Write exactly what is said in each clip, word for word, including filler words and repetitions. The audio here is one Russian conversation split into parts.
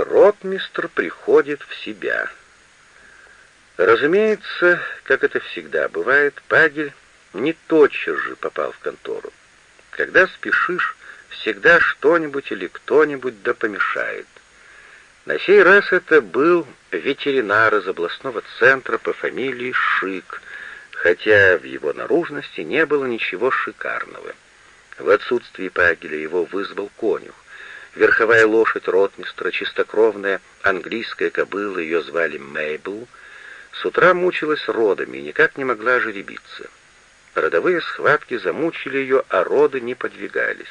Ротмистр приходит в себя. Разумеется, как это всегда бывает, Пагель не тотчас же попал в контору. Когда спешишь, всегда что-нибудь или кто-нибудь да помешает. На сей раз это был ветеринар из областного центра по фамилии Шик, хотя в его наружности не было ничего шикарного. В отсутствие Пагеля его вызвал конюх. Верховая лошадь ротмистра, чистокровная английская кобыла, ее звали Мейбл, с утра мучилась родами и никак не могла жеребиться. Родовые схватки замучили ее, а роды не подвигались.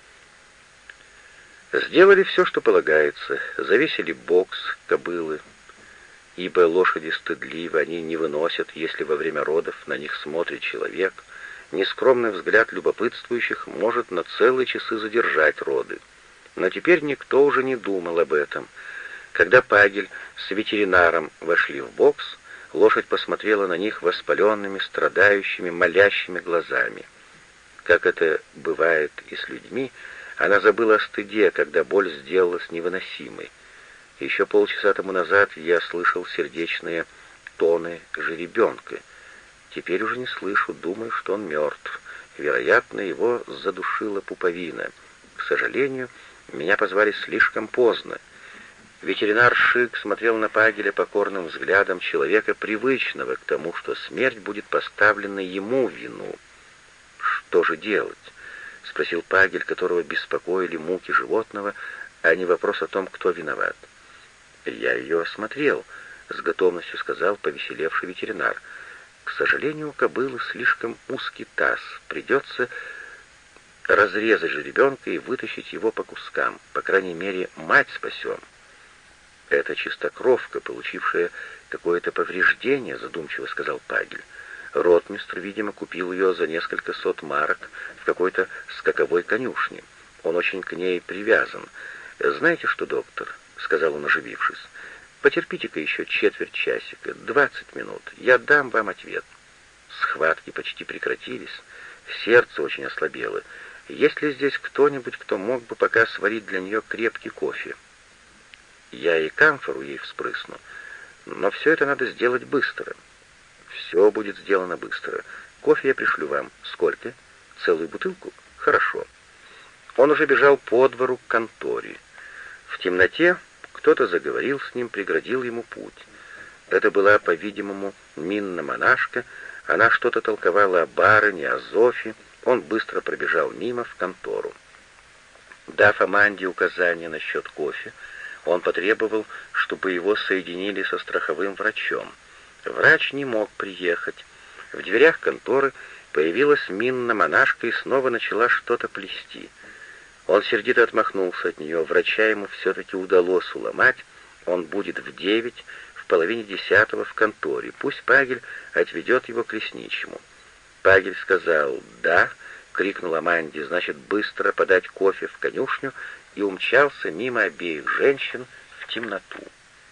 Сделали все, что полагается, завесили бокс кобылы, ибо лошади стыдливы, они не выносят, если во время родов на них смотрит человек. Нескромный взгляд любопытствующих может на целые часы задержать роды. Но теперь никто уже не думал об этом. Когда Пагель с ветеринаром вошли в бокс, лошадь посмотрела на них воспаленными, страдающими, молящими глазами. Как это бывает и с людьми, она забыла о стыде, когда боль сделалась невыносимой. Еще полчаса тому назад я слышал сердечные тоны жеребенка. Теперь уже не слышу, думаю, что он мертв. Вероятно, его задушила пуповина. К сожалению, меня позвали слишком поздно. Ветеринар Шик смотрел на Пагеля покорным взглядом человека, привычного к тому, что смерть будет поставлена ему в вину. «Что же делать?» — спросил Пагель, которого беспокоили муки животного, а не вопрос о том, кто виноват. «Я ее осмотрел», — с готовностью сказал повеселевший ветеринар. «К сожалению, у кобылы слишком узкий таз. Придется разрезать жеребенка и вытащить его по кускам. По крайней мере, мать спасем». «Это чистокровка, получившая какое-то повреждение», — задумчиво сказал Пагель. «Ротмистр, видимо, купил ее за несколько сот марок в какой-то скаковой конюшне. Он очень к ней привязан. Знаете что, доктор?» — сказал он, оживившись. «Потерпите-ка еще четверть часика, двадцать минут. Я дам вам ответ». Схватки почти прекратились. Сердце очень ослабело. Есть ли здесь кто-нибудь, кто мог бы пока сварить для нее крепкий кофе? Я и камфору ей вспрысну. Но все это надо сделать быстро. Все будет сделано быстро. Кофе я пришлю вам. Сколько? Целую бутылку? Хорошо. Он уже бежал по двору к конторе. В темноте кто-то заговорил с ним, преградил ему путь. Это была, по-видимому, Минна-монашка. Она что-то толковала о барыне, о Зофе. Он быстро пробежал мимо в контору. Дав Аманде указания насчет кофе, он потребовал, чтобы его соединили со страховым врачом. Врач не мог приехать. В дверях конторы появилась Минна-монашка и снова начала что-то плести. Он сердито отмахнулся от нее. Врача ему все-таки удалось уломать. Он будет в девять, в половине десятого в конторе. Пусть Пагель отведет его к лесничему. Пагель сказал «да», крикнул Аманде, значит, быстро подать кофе в конюшню, и умчался мимо обеих женщин в темноту.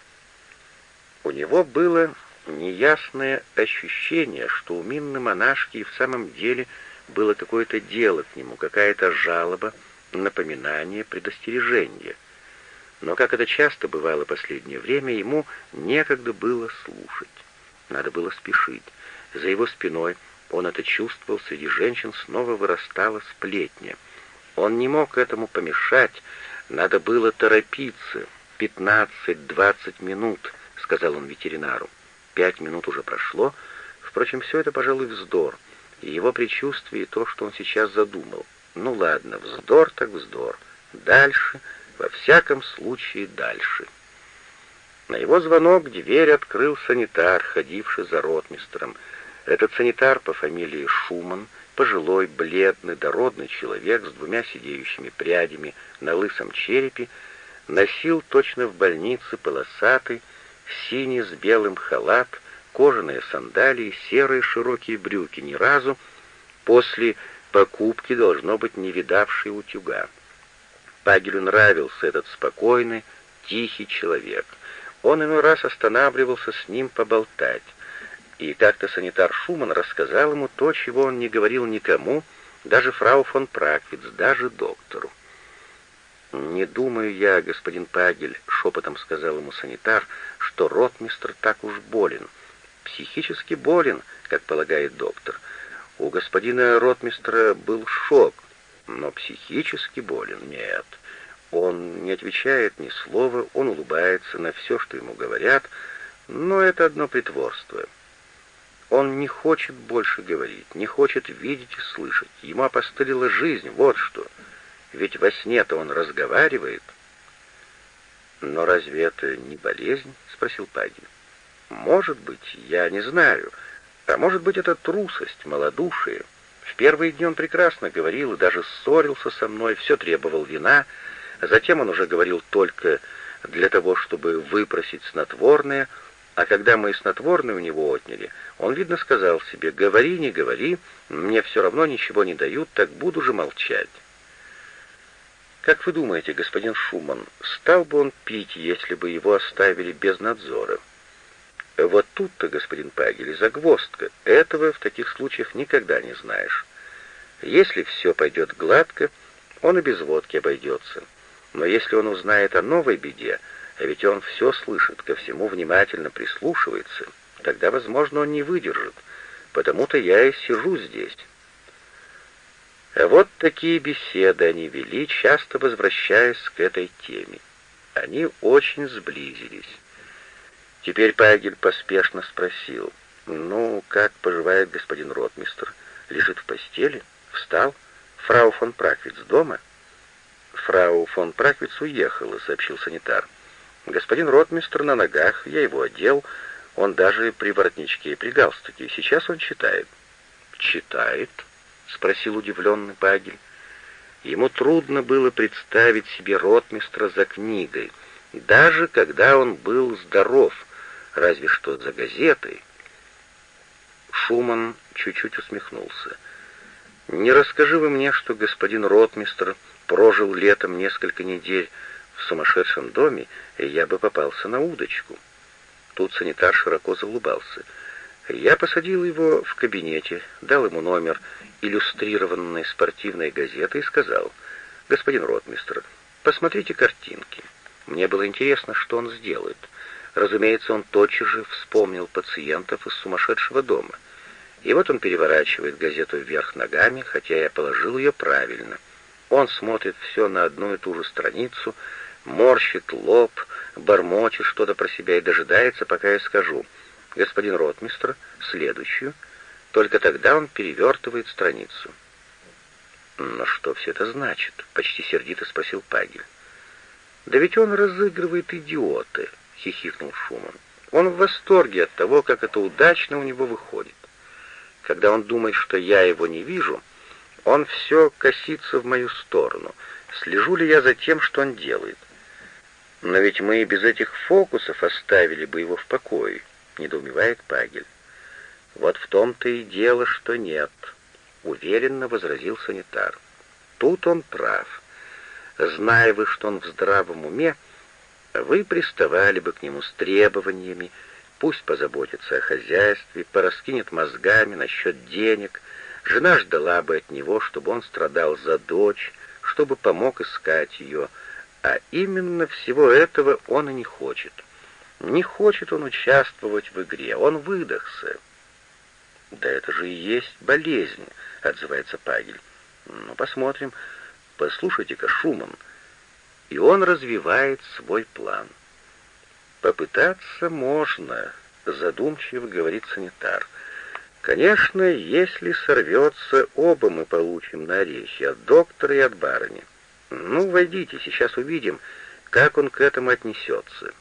У него было неясное ощущение, что у Минны-монашки и в самом деле было какое-то дело к нему, какая-то жалоба, напоминание, предостережение. Но, как это часто бывало последнее время, ему некогда было слушать. Надо было спешить. За его спиной, он это чувствовал, среди женщин снова вырастала сплетня. Он не мог этому помешать, надо было торопиться. «Пятнадцать-двадцать минут», — сказал он ветеринару. Пять минут уже прошло. Впрочем, все это, пожалуй, вздор. И его предчувствие, и то, что он сейчас задумал. Ну ладно, вздор так вздор. Дальше, во всяком случае, дальше. На его звонок дверь открыл санитар, ходивший за ротмистром. Этот санитар по фамилии Шуман, пожилой, бледный, дородный человек с двумя сидеющими прядями на лысом черепе, носил точно в больнице полосатый, синий с белым халат, кожаные сандалии, серые широкие брюки, ни разу после покупки, должно быть, не видавший утюга. Пагелю нравился этот спокойный, тихий человек. Он иной раз останавливался с ним поболтать. И как-то санитар Шуман рассказал ему то, чего он не говорил никому, даже фрау фон Праквиц, даже доктору. «Не думаю я, господин Пагель», — шепотом сказал ему санитар, — «что ротмистр так уж болен. Психически болен, как полагает доктор. У господина ротмистра был шок, но психически болен нет. Он не отвечает ни слова, он улыбается на все, что ему говорят, но это одно притворство. Он не хочет больше говорить, не хочет видеть и слышать. Ему опостылила жизнь, вот что. Ведь во сне-то он разговаривает». «Но разве это не болезнь?» — спросил Пагель. «Может быть, я не знаю. А может быть, это трусость, малодушие. В первые дни он прекрасно говорил и даже ссорился со мной, все требовал вина. Затем он уже говорил только для того, чтобы выпросить снотворное, а когда мы снотворное у него отняли, он, видно, сказал себе: «Говори, не говори, мне все равно ничего не дают, так буду же молчать». Как вы думаете, господин Шуман, стал бы он пить, если бы его оставили без надзора? Вот тут-то, господин Пагель, загвоздка. Этого в таких случаях никогда не знаешь. Если все пойдет гладко, он и без водки обойдется. Но если он узнает о новой беде, а ведь он все слышит, ко всему внимательно прислушивается, тогда, возможно, он не выдержит. Потому-то я и сижу здесь. А вот такие беседы они вели, часто возвращаясь к этой теме. Они очень сблизились. Теперь Пагель поспешно спросил: «Ну, как поживает господин ротмистр? Лежит в постели? Встал? Фрау фон Праквиц дома?» «Фрау фон Праквиц уехала», — сообщил санитар. «Господин ротмистр на ногах, я его одел, он даже при воротничке и при галстуке. Сейчас он читает». «Читает?» — спросил удивленный Пагель. Ему трудно было представить себе ротмистра за книгой, даже когда он был здоров, разве что за газетой. Шуман чуть-чуть усмехнулся. «Не расскажи вы мне, что господин ротмистр прожил летом несколько недель в сумасшедшем доме, и я бы попался на удочку». Тут санитар широко заулыбался. «Я посадил его в кабинете, дал ему номер иллюстрированной спортивной газеты и сказал: господин ротмистр, посмотрите картинки». Мне было интересно, что он сделает. Разумеется, он тотчас же вспомнил пациентов из сумасшедшего дома. И вот он переворачивает газету вверх ногами, хотя я положил ее правильно. Он смотрит все на одну и ту же страницу, морщит лоб, бормочет что-то про себя и дожидается, пока я скажу: господин ротмистр, следующую. Только тогда он перевертывает страницу. «Но что все это значит?» — почти сердито спросил Пагель. «Да ведь он разыгрывает идиота», — хихикнул Шуман. «Он в восторге от того, как это удачно у него выходит. Когда он думает, что я его не вижу, он все косится в мою сторону. Слежу ли я за тем, что он делает? Но ведь мы и без этих фокусов оставили бы его в покое», — недоумевает Пагель. «Вот в том-то и дело, что нет», — уверенно возразил санитар. «Тут он прав. Зная вы, что он в здравом уме, вы приставали бы к нему с требованиями, пусть позаботится о хозяйстве, пораскинет мозгами насчет денег, жена ждала бы от него, чтобы он страдал за дочь, чтобы помог искать ее, а именно всего этого он и не хочет. Не хочет он участвовать в игре, он выдохся». «Да это же и есть болезнь», — отзывается Пагель. «Ну, посмотрим. Послушайте-ка, Шуман». И он развивает свой план. «Попытаться можно», — задумчиво говорит санитар. «Конечно, если сорвется, оба мы получим на орехи, от доктора и от барыни. Ну, войдите, сейчас увидим, как он к этому отнесется».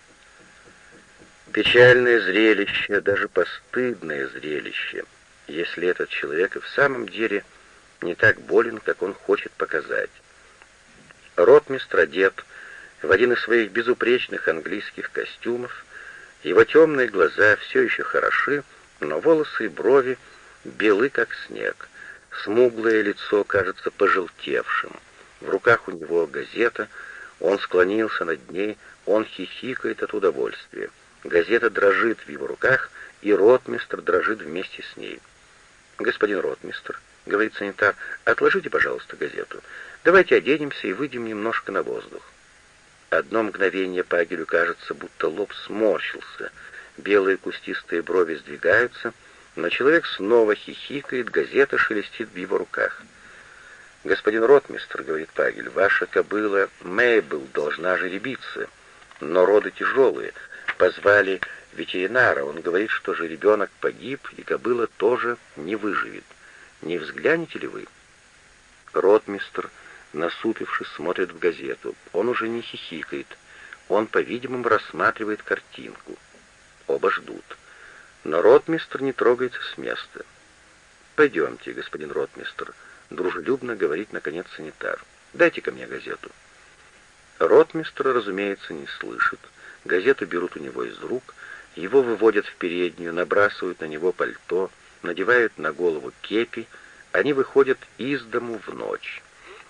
Печальное зрелище, даже постыдное зрелище, если этот человек и в самом деле не так болен, как он хочет показать. Ротмистр одет в один из своих безупречных английских костюмов, его темные глаза все еще хороши, но волосы и брови белы, как снег, смуглое лицо кажется пожелтевшим, в руках у него газета, он склонился над ней, он хихикает от удовольствия. Газета дрожит в его руках, и ротмистр дрожит вместе с ней. «Господин ротмистр», — говорит санитар, — «отложите, пожалуйста, газету. Давайте оденемся и выйдем немножко на воздух». Одно мгновение Пагелю кажется, будто лоб сморщился, белые кустистые брови сдвигаются, но человек снова хихикает, газета шелестит в его руках. «Господин ротмистр, — говорит Пагель, — ваша кобыла Мейбл должна жеребиться, но роды тяжелые. Позвали ветеринара, он говорит, что жеребенок погиб, и кобыла тоже не выживет. Не взглянете ли вы?» Ротмистр, насупившись, смотрит в газету. Он уже не хихикает. Он, по-видимому, рассматривает картинку. Оба ждут. Но ротмистр не трогается с места. «Пойдемте, господин ротмистр», — дружелюбно говорит, наконец, санитар. «Дайте-ка мне газету». Ротмистр, разумеется, не слышит. Газету берут у него из рук, его выводят в переднюю, набрасывают на него пальто, надевают на голову кепи. Они выходят из дому в ночь.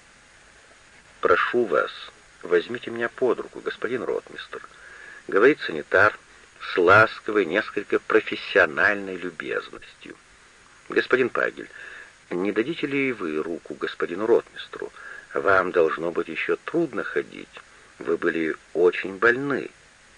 «Прошу вас, возьмите меня под руку, господин ротмистр», — говорит санитар с ласковой, несколько профессиональной любезностью. «Господин Пагель, не дадите ли вы руку господину ротмистру? Вам должно быть еще трудно ходить. Вы были очень больны».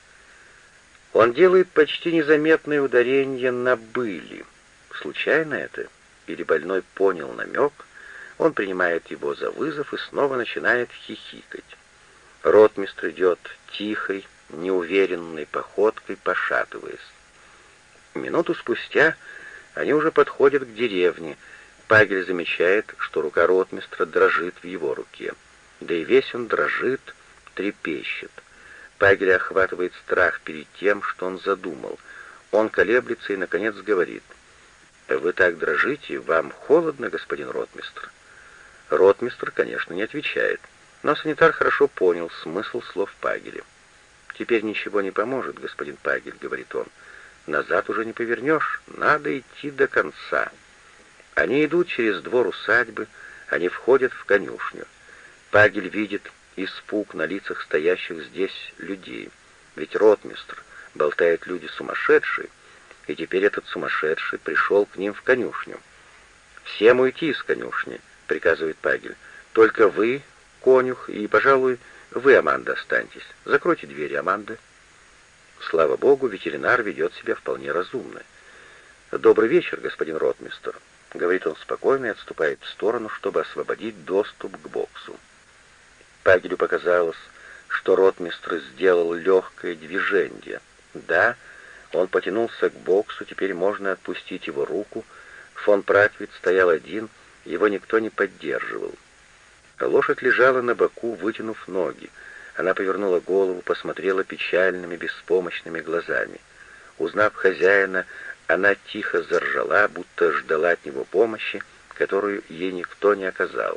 Он делает почти незаметное ударение на «были». Случайно это? Или больной понял намек? Он принимает его за вызов и снова начинает хихикать. Ротмистр идет тихой, неуверенной походкой, пошатываясь. Минуту спустя они уже подходят к деревне. Пагель замечает, что рука ротмистра дрожит в его руке. Да и весь он дрожит, трепещет. Пагеля охватывает страх перед тем, что он задумал. Он колеблется и, наконец, говорит: «Вы так дрожите, вам холодно, господин ротмистр?» Ротмистр, конечно, не отвечает, но санитар хорошо понял смысл слов Пагеля. «Теперь ничего не поможет, господин Пагель», — говорит он. «Назад уже не повернешь, надо идти до конца». Они идут через двор усадьбы, они входят в конюшню. Пагель видит испуг на лицах стоящих здесь людей. Ведь ротмистр, болтает, люди сумасшедшие, и теперь этот сумасшедший пришел к ним в конюшню. «Всем уйти из конюшни», — приказывает Пагель. «Только вы, конюх, и, пожалуй, вы, Аманда, останьтесь. Закройте двери, Аманда». Слава богу, ветеринар ведет себя вполне разумно. «Добрый вечер, господин ротмистр», — говорит он спокойно и отступает в сторону, чтобы освободить доступ к боксу. Пагелю показалось, что ротмистр сделал легкое движение. Да, он потянулся к боксу, теперь можно отпустить его руку. Фон Праквит стоял один, его никто не поддерживал. Лошадь лежала на боку, вытянув ноги. Она повернула голову, посмотрела печальными, беспомощными глазами. Узнав хозяина, она тихо заржала, будто ждала от него помощи, которую ей никто не оказал.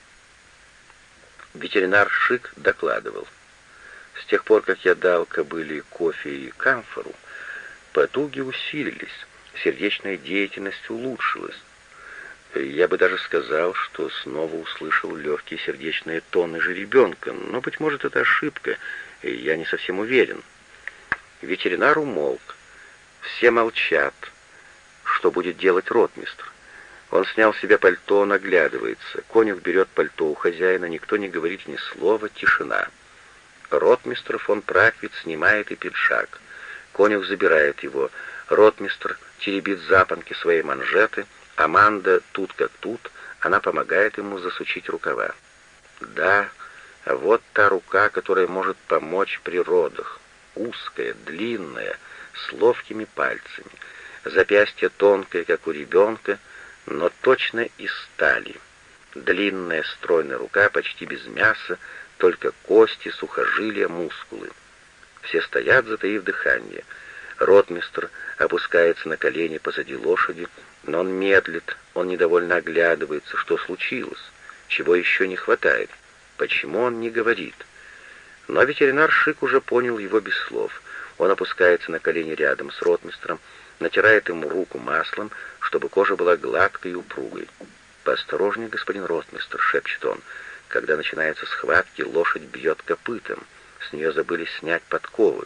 Ветеринар Шик докладывал: «С тех пор, как я дал кобыле кофе и камфору, потуги усилились, сердечная деятельность улучшилась. Я бы даже сказал, что снова услышал легкие сердечные тоны жеребенка, но, быть может, это ошибка, и я не совсем уверен». Ветеринар умолк. Все молчат. Что будет делать ротмистр? Он снял с себя пальто, наглядывается. Конюх берет пальто у хозяина, никто не говорит ни слова, тишина. Ротмистр фон Праквит снимает и пиджак. Конюх забирает его. Ротмистр теребит запонки своей манжеты. Аманда тут как тут, она помогает ему засучить рукава. Да, вот та рука, которая может помочь при родах. Узкая, длинная, с ловкими пальцами. Запястье тонкое, как у ребенка, но точно из стали. Длинная стройная рука, почти без мяса, только кости, сухожилия, мускулы. Все стоят, затаив дыхание. Ротмистр опускается на колени позади лошади, но он медлит, он недовольно оглядывается, что случилось, чего еще не хватает, почему он не говорит. Но ветеринар Шик уже понял его без слов. Он опускается на колени рядом с ротмистром, натирает ему руку маслом, чтобы кожа была гладкой и упругой. «Поосторожнее, господин ротмистр», — шепчет он. Когда начинаются схватки, лошадь бьет копытом. С нее забыли снять подковы.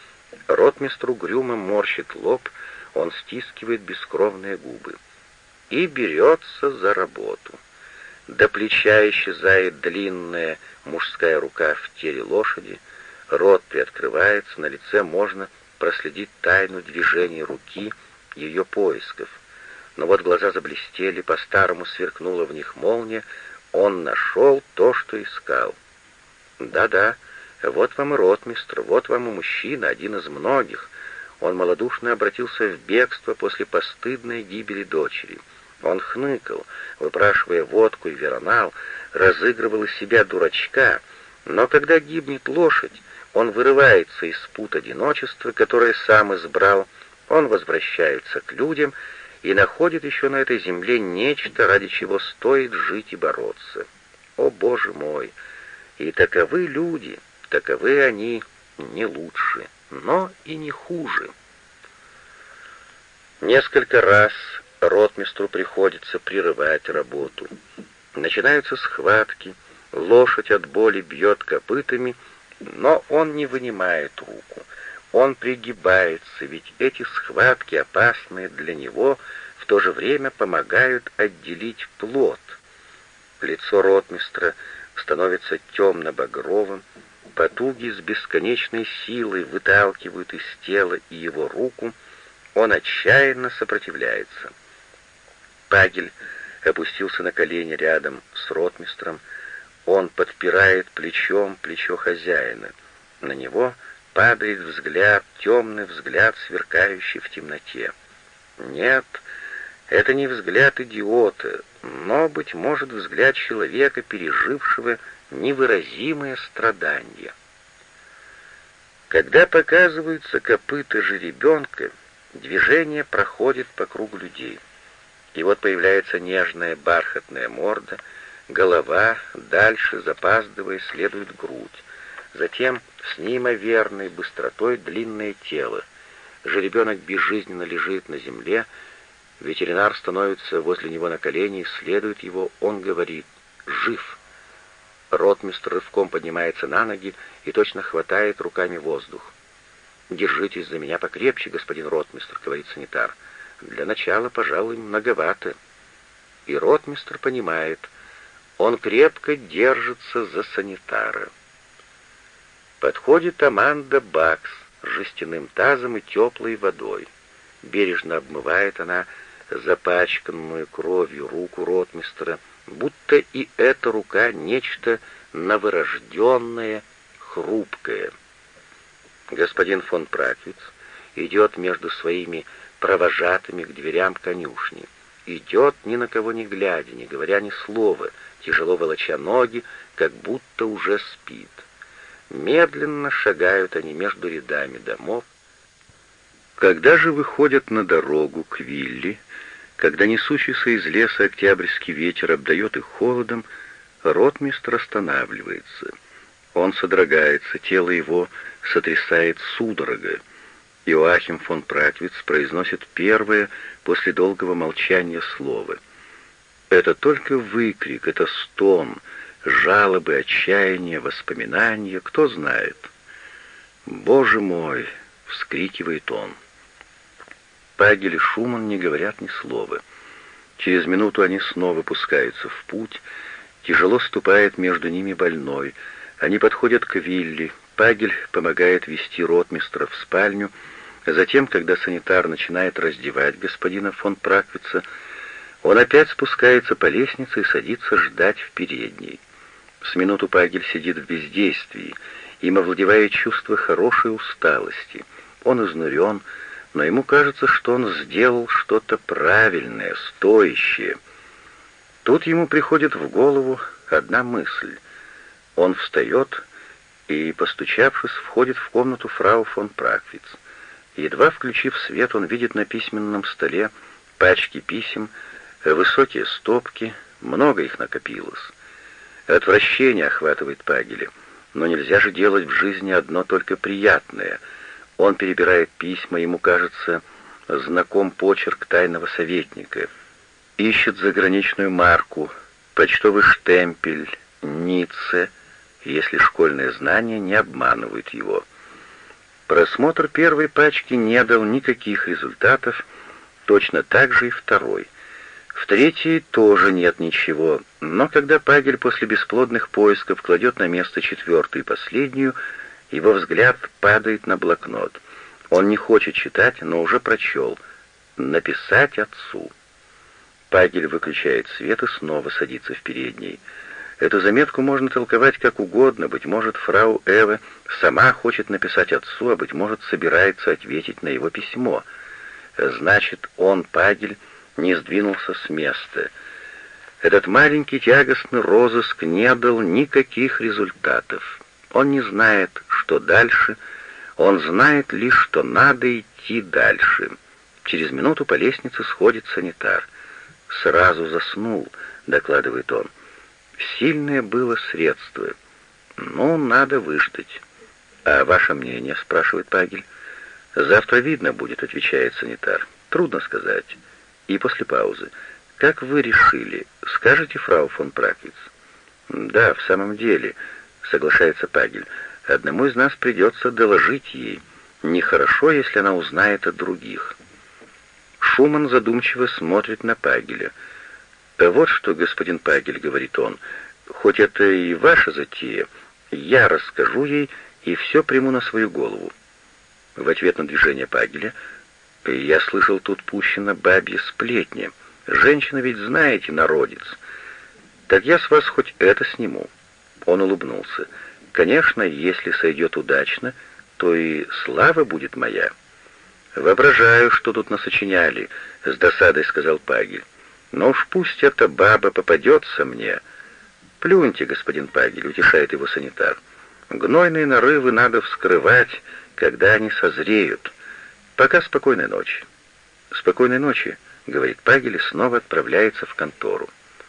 Ротмистр угрюмо морщит лоб, он стискивает бескровные губы. и берется за работу. До плеча исчезает длинная мужская рука в теле лошади, рот приоткрывается, на лице можно проследить тайну движений руки, ее поисков. Но вот глаза заблестели, по-старому сверкнула в них молния, он нашел то, что искал. Да-да, вот вам и ротмистр, вот вам и мужчина, один из многих. Он малодушно обратился в бегство после постыдной гибели дочери. Он хныкал, выпрашивая водку и веронал, разыгрывал из себя дурачка, но когда гибнет лошадь, он вырывается из пут одиночества, которое сам избрал, он возвращается к людям и находит еще на этой земле нечто, ради чего стоит жить и бороться. О, Боже мой! И таковы люди, таковы они, не лучше, но и не хуже. Несколько раз ротмистру приходится прерывать работу. Начинаются схватки, лошадь от боли бьет копытами, но он не вынимает руку. Он пригибается, ведь эти схватки, опасные для него, в то же время помогают отделить плод. Лицо ротмистра становится темно-багровым, потуги с бесконечной силой выталкивают из тела и его руку, он отчаянно сопротивляется. Пагель опустился на колени рядом с ротмистром, он подпирает плечом плечо хозяина. На него падает взгляд, темный взгляд, сверкающий в темноте. Нет, это не взгляд идиота, но, быть может, взгляд человека, пережившего невыразимое страдание. Когда показываются копыта жеребенка, движение проходит по кругу людей. И вот появляется нежная бархатная морда, голова, дальше, запаздывая, следует грудь. Затем с неимоверной быстротой длинное тело. Жеребенок безжизненно лежит на земле, ветеринар становится возле него на колени, исследует его, он говорит «жив». Ротмистр рывком поднимается на ноги и точно хватает руками воздух. «Держитесь за меня покрепче, господин ротмистр», — говорит санитар. «Для начала, пожалуй, многовато». И ротмистр понимает, он крепко держится за санитара. Подходит Аманда Бакс с жестяным тазом и теплой водой. Бережно обмывает она запачканную кровью руку ротмистра, будто и эта рука нечто новорожденное, хрупкое. Господин фон Праквиц идет между своими провожатыми к дверям конюшни. Идет, ни на кого не глядя, не говоря ни слова, тяжело волоча ноги, как будто уже спит. Медленно шагают они между рядами домов. Когда же выходят на дорогу к вилле, когда несущийся из леса октябрьский ветер обдает их холодом, ротмистр останавливается. Он содрогается, тело его сотрясает судорога. Иоахим фон Праквиц произносит первое после долгого молчания слово. Это только выкрик, это стон, жалобы, отчаяние, воспоминания, кто знает. «Боже мой!» — вскрикивает он. Пагель и Шуман не говорят ни слова. Через минуту они снова пускаются в путь. Тяжело ступает между ними больной. Они подходят к вилле. Пагель помогает вести ротмистра в спальню. Затем, когда санитар начинает раздевать господина фон Праквица, он опять спускается по лестнице и садится ждать в передней. С минуту Пагель сидит в бездействии. Им овладевает чувство хорошей усталости. Он изнурен, но ему кажется, что он сделал что-то правильное, стоящее. Тут ему приходит в голову одна мысль. Он встает и, постучавшись, входит в комнату фрау фон Праквиц. Едва включив свет, он видит на письменном столе пачки писем, высокие стопки, много их накопилось. Отвращение охватывает Пагеля, но нельзя же делать в жизни одно только приятное. Он перебирает письма, ему кажется, знаком почерк тайного советника. Ищет заграничную марку, почтовый штемпель, Ницце, если школьные знания не обманывают его. Просмотр первой пачки не дал никаких результатов, точно так же и второй. В третьей тоже нет ничего, но когда Пагель после бесплодных поисков кладет на место четвертую и последнюю, его взгляд падает на блокнот. Он не хочет читать, но уже прочел. «Написать отцу». Пагель выключает свет и снова садится в передней. Эту заметку можно толковать как угодно. Быть может, фрау Эва сама хочет написать отцу, а быть может, собирается ответить на его письмо. Значит, он, Пагель, не сдвинулся с места. Этот маленький тягостный розыск не дал никаких результатов. Он не знает, что дальше, он знает лишь, что надо идти дальше. Через минуту по лестнице сходит санитар. «Сразу заснул», — докладывает он. «Сильное было средство. Ну, надо выждать». «А ваше мнение?» — спрашивает Пагель. «Завтра видно будет», — отвечает санитар. «Трудно сказать». И после паузы. «Как вы решили? Скажете, фрау фон Праквиц?» «Да, в самом деле», — соглашается Пагель. «Одному из нас придется доложить ей. Нехорошо, если она узнает от других». Шуман задумчиво смотрит на Пагеля. «Вот что, господин Пагель, — говорит он, — хоть это и ваша затея, я расскажу ей и все приму на свою голову». В ответ на движение Пагеля: «Я слышал, тут пущена бабья сплетня. Женщина ведь, знаете, народец. Так я с вас хоть это сниму». Он улыбнулся. «Конечно, если сойдет удачно, то и слава будет моя». «Воображаю, что тут насочиняли», — с досадой сказал Пагель. «Но уж пусть эта баба попадется мне». «Плюньте, господин Пагель», — утешает его санитар. «Гнойные нарывы надо вскрывать, когда они созреют. Пока спокойной ночи». «Спокойной ночи», — говорит Пагель и снова отправляется в контору.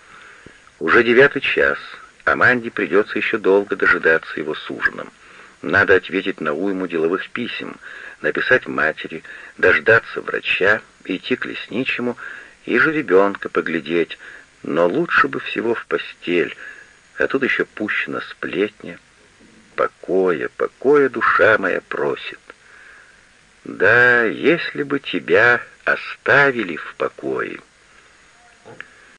Уже девятый час. Аманде придется еще долго дожидаться его с ужином. Надо ответить на уйму деловых писем, написать матери, дождаться врача, идти к лесничему и же ребенка поглядеть, но лучше бы всего в постель, а тут еще пущена сплетня. Покоя, покоя душа моя просит. Да, если бы тебя оставили в покое.